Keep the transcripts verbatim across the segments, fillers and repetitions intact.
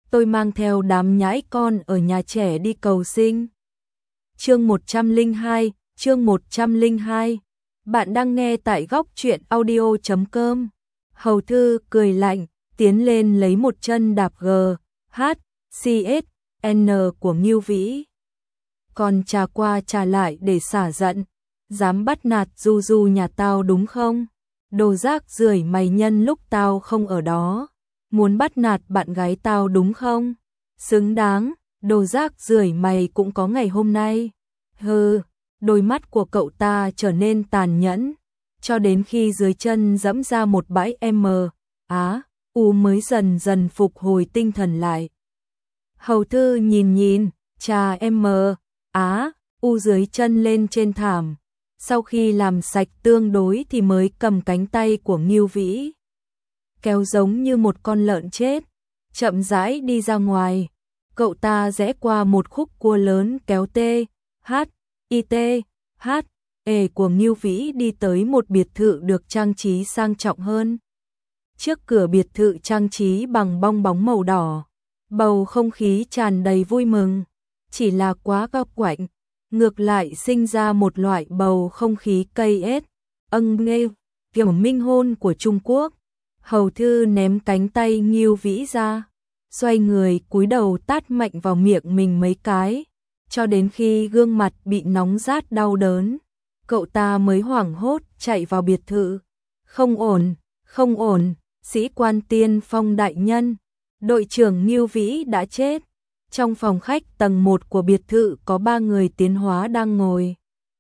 tôi mang theo đám nhãi con ở nhà trẻ đi cầu sinh. Chương một trăm lẻ hai, chương một trăm lẻ hai. Bạn đang nghe tại góc truyện audio chấm com. Hầu Thư cười lạnh, tiến lên lấy một chân đạp G, H, C S, N của Ngưu Vĩ. Còn trà qua trà lại để xả giận, dám bắt nạt Du Du nhà tao đúng không? Đồ rác rưởi mày nhân lúc tao không ở đó. Muốn bắt nạt bạn gái tao đúng không? Xứng đáng, đồ rác rưởi mày cũng có ngày hôm nay. Hừ, đôi mắt của cậu ta trở nên tàn nhẫn, cho đến khi dưới chân dẫm ra một bãi M, Á, U mới dần dần phục hồi tinh thần lại. Hầu Thư nhìn nhìn, trà M, Á, U dưới chân lên trên thảm, sau khi làm sạch tương đối thì mới cầm cánh tay của Ngưu Vĩ, kéo giống như một con lợn chết, chậm rãi đi ra ngoài. Cậu ta rẽ qua một khúc cua lớn kéo T, H, I T, H, E của Ngưu Vĩ đi tới một biệt thự được trang trí sang trọng hơn. Trước cửa biệt thự trang trí bằng bong bóng màu đỏ, bầu không khí tràn đầy vui mừng, chỉ là quá cao quạnh, ngược lại sinh ra một loại bầu không khí cây ết, âng nghê, kiểu minh hôn của Trung Quốc. Hầu Thư ném cánh tay Ngưu Vĩ ra, xoay người cúi đầu tát mạnh vào miệng mình mấy cái, cho đến khi gương mặt bị nóng rát đau đớn, cậu ta mới hoảng hốt chạy vào biệt thự. Không ổn, không ổn, sĩ quan Tiên Phong đại nhân, đội trưởng Ngưu Vĩ đã chết. Trong phòng khách tầng một của biệt thự có ba người tiến hóa đang ngồi.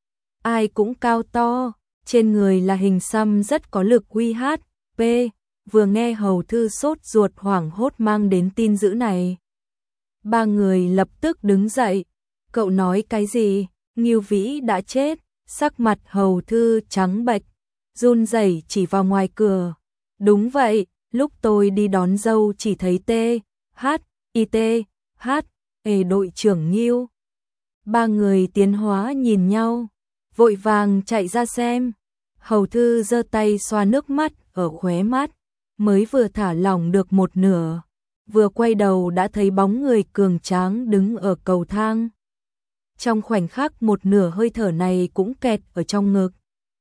Ai cũng cao to, trên người là hình xăm rất có lực uy hiếp. P. Vừa nghe Hầu Thư sốt ruột hoảng hốt mang đến tin dữ này, ba người lập tức đứng dậy. Cậu nói cái gì? Ngưu Vĩ đã chết. Sắc mặt Hầu Thư trắng bệch, run rẩy chỉ vào ngoài cửa. Đúng vậy, lúc tôi đi đón dâu chỉ thấy T, H, I T, H, E đội trưởng Ngưu. Ba người tiến hóa nhìn nhau, vội vàng chạy ra xem. Hầu Thư giơ tay xoa nước mắt ở khóe mắt, mới vừa thả lỏng được một nửa, vừa quay đầu đã thấy bóng người cường tráng đứng ở cầu thang. Trong khoảnh khắc một nửa hơi thở này cũng kẹt ở trong ngực.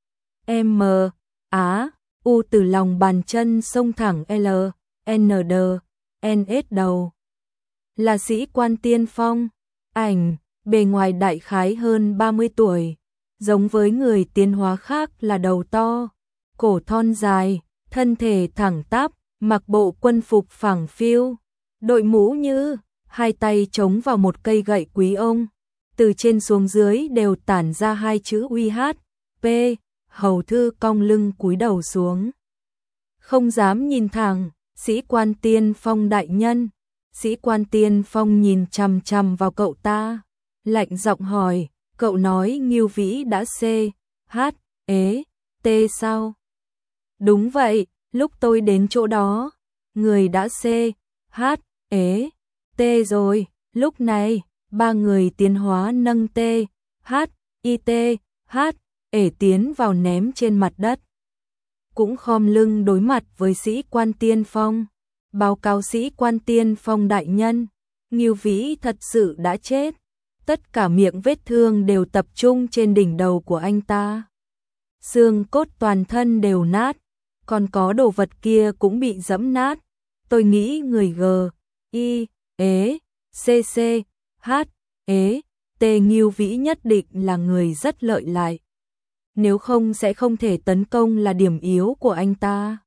M, Á, U từ lòng bàn chân xông thẳng L, N D, N S đầu. Là sĩ quan Tiên Phong, ảnh, bề ngoài đại khái hơn ba mươi tuổi, giống với người tiến hóa khác là đầu to, cổ thon dài, thân thể thẳng tắp, mặc bộ quân phục phẳng phiu, đội mũ như, hai tay chống vào một cây gậy quý ông, từ trên xuống dưới đều tản ra hai chữ uy hát, P. Hầu Thư cong lưng cúi đầu xuống, không dám nhìn thẳng. Sĩ quan Tiên Phong đại nhân. Sĩ quan Tiên Phong nhìn chằm chằm vào cậu ta, lạnh giọng hỏi, cậu nói Ngưu Vĩ đã C, H, ế, T sao? Đúng vậy, lúc tôi đến chỗ đó, người đã C, H, ế, T rồi. Lúc này, ba người tiến hóa nâng T, H, I T, H, ế tiến vào ném trên mặt đất. Cũng khom lưng đối mặt với sĩ quan Tiên Phong. Báo cáo sĩ quan Tiên Phong đại nhân, Ngưu Vĩ thật sự đã chết. Tất cả miệng vết thương đều tập trung trên đỉnh đầu của anh ta. Xương cốt toàn thân đều nát, còn có đồ vật kia cũng bị dẫm nát. Tôi nghĩ người G, I, ế, C C, H, ế, T Ngưu Vĩ nhất định là người rất lợi hại. Nếu không sẽ không thể tấn công là điểm yếu của anh ta.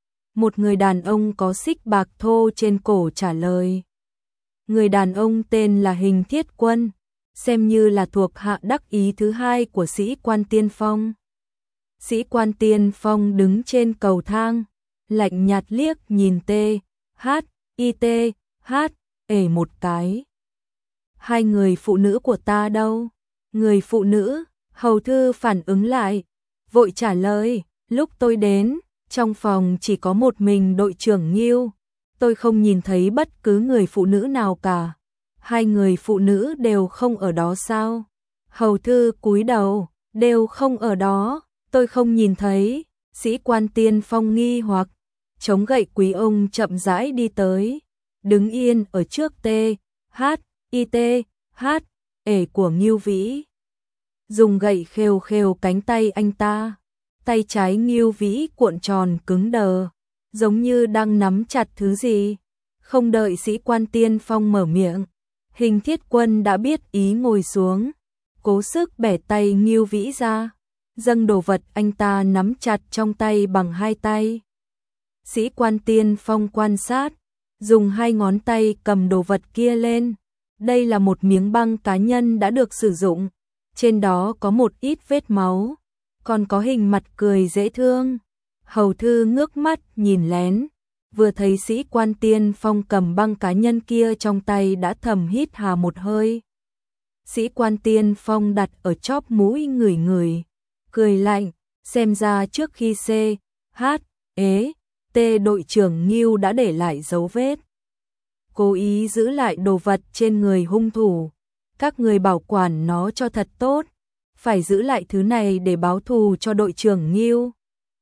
Một người đàn ông có xích bạc thô trên cổ trả lời. Người đàn ông tên là Hình Thiết Quân, xem như là thuộc hạ đắc ý thứ hai của sĩ quan Tiên Phong. Sĩ quan Tiên Phong đứng trên cầu thang, lạnh nhạt liếc nhìn T, H, I T, H, ể một cái. Hai người phụ nữ của ta đâu? Người phụ nữ, Hầu Thư phản ứng lại, vội trả lời, lúc tôi đến, trong phòng chỉ có một mình đội trưởng Ngưu, tôi không nhìn thấy bất cứ người phụ nữ nào cả. Hai người phụ nữ đều không ở đó sao? Hầu Thư cúi đầu, đều không ở đó, tôi không nhìn thấy. Sĩ quan Tiên Phong nghi hoặc, chống gậy quý ông chậm rãi đi tới, đứng yên ở trước T, H, I T, H, ể của Ngưu Vĩ. Dùng gậy khều khều cánh tay anh ta. Tay trái Ngưu Vĩ cuộn tròn cứng đờ, giống như đang nắm chặt thứ gì. Không đợi sĩ quan Tiên Phong mở miệng, Hình Thiết Quân đã biết ý ngồi xuống, cố sức bẻ tay Ngưu Vĩ ra, dâng đồ vật anh ta nắm chặt trong tay bằng hai tay. Sĩ quan Tiên Phong quan sát, dùng hai ngón tay cầm đồ vật kia lên. Đây là một miếng băng cá nhân đã được sử dụng, trên đó có một ít vết máu, còn có hình mặt cười dễ thương. Hầu thư ngước mắt nhìn lén, vừa thấy sĩ quan Tiên Phong cầm băng cá nhân kia trong tay đã thầm hít hà một hơi. Sĩ quan Tiên Phong đặt ở chóp mũi ngửi ngửi, cười lạnh, xem ra trước khi C, H, ế, T đội trưởng Ngưu đã để lại dấu vết. Cố ý giữ lại đồ vật trên người hung thủ, các người bảo quản nó cho thật tốt, phải giữ lại thứ này để báo thù cho đội trưởng Ngưu.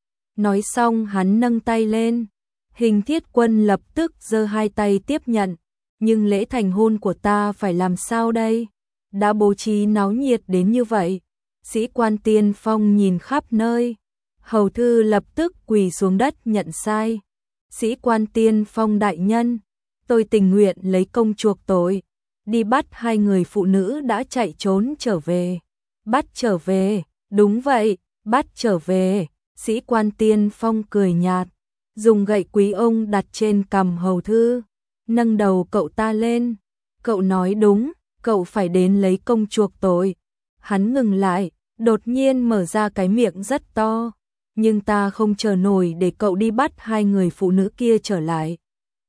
Nói xong hắn nâng tay lên, Hình Thiết Quân lập tức giơ hai tay tiếp nhận, nhưng lễ thành hôn của ta phải làm sao đây? Đã bố trí náo nhiệt đến như vậy. Sĩ quan Tiên Phong nhìn khắp nơi, hầu thư lập tức quỳ xuống đất nhận sai. Sĩ quan Tiên Phong đại nhân, tôi tình nguyện lấy công chuộc tội, đi bắt hai người phụ nữ đã chạy trốn trở về. Bắt trở về, đúng vậy, bắt trở về. Sĩ quan Tiên Phong cười nhạt, dùng gậy quý ông đặt trên cằm hầu thư, nâng đầu cậu ta lên. Cậu nói đúng, cậu phải đến lấy công chuộc tội. Hắn ngừng lại, đột nhiên mở ra cái miệng rất to, nhưng ta không chờ nổi để cậu đi bắt hai người phụ nữ kia trở lại.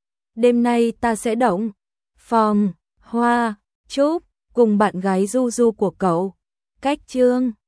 Đêm nay ta sẽ động phòng, hoa, chúc cùng bạn gái Du Du của cậu. Cách chương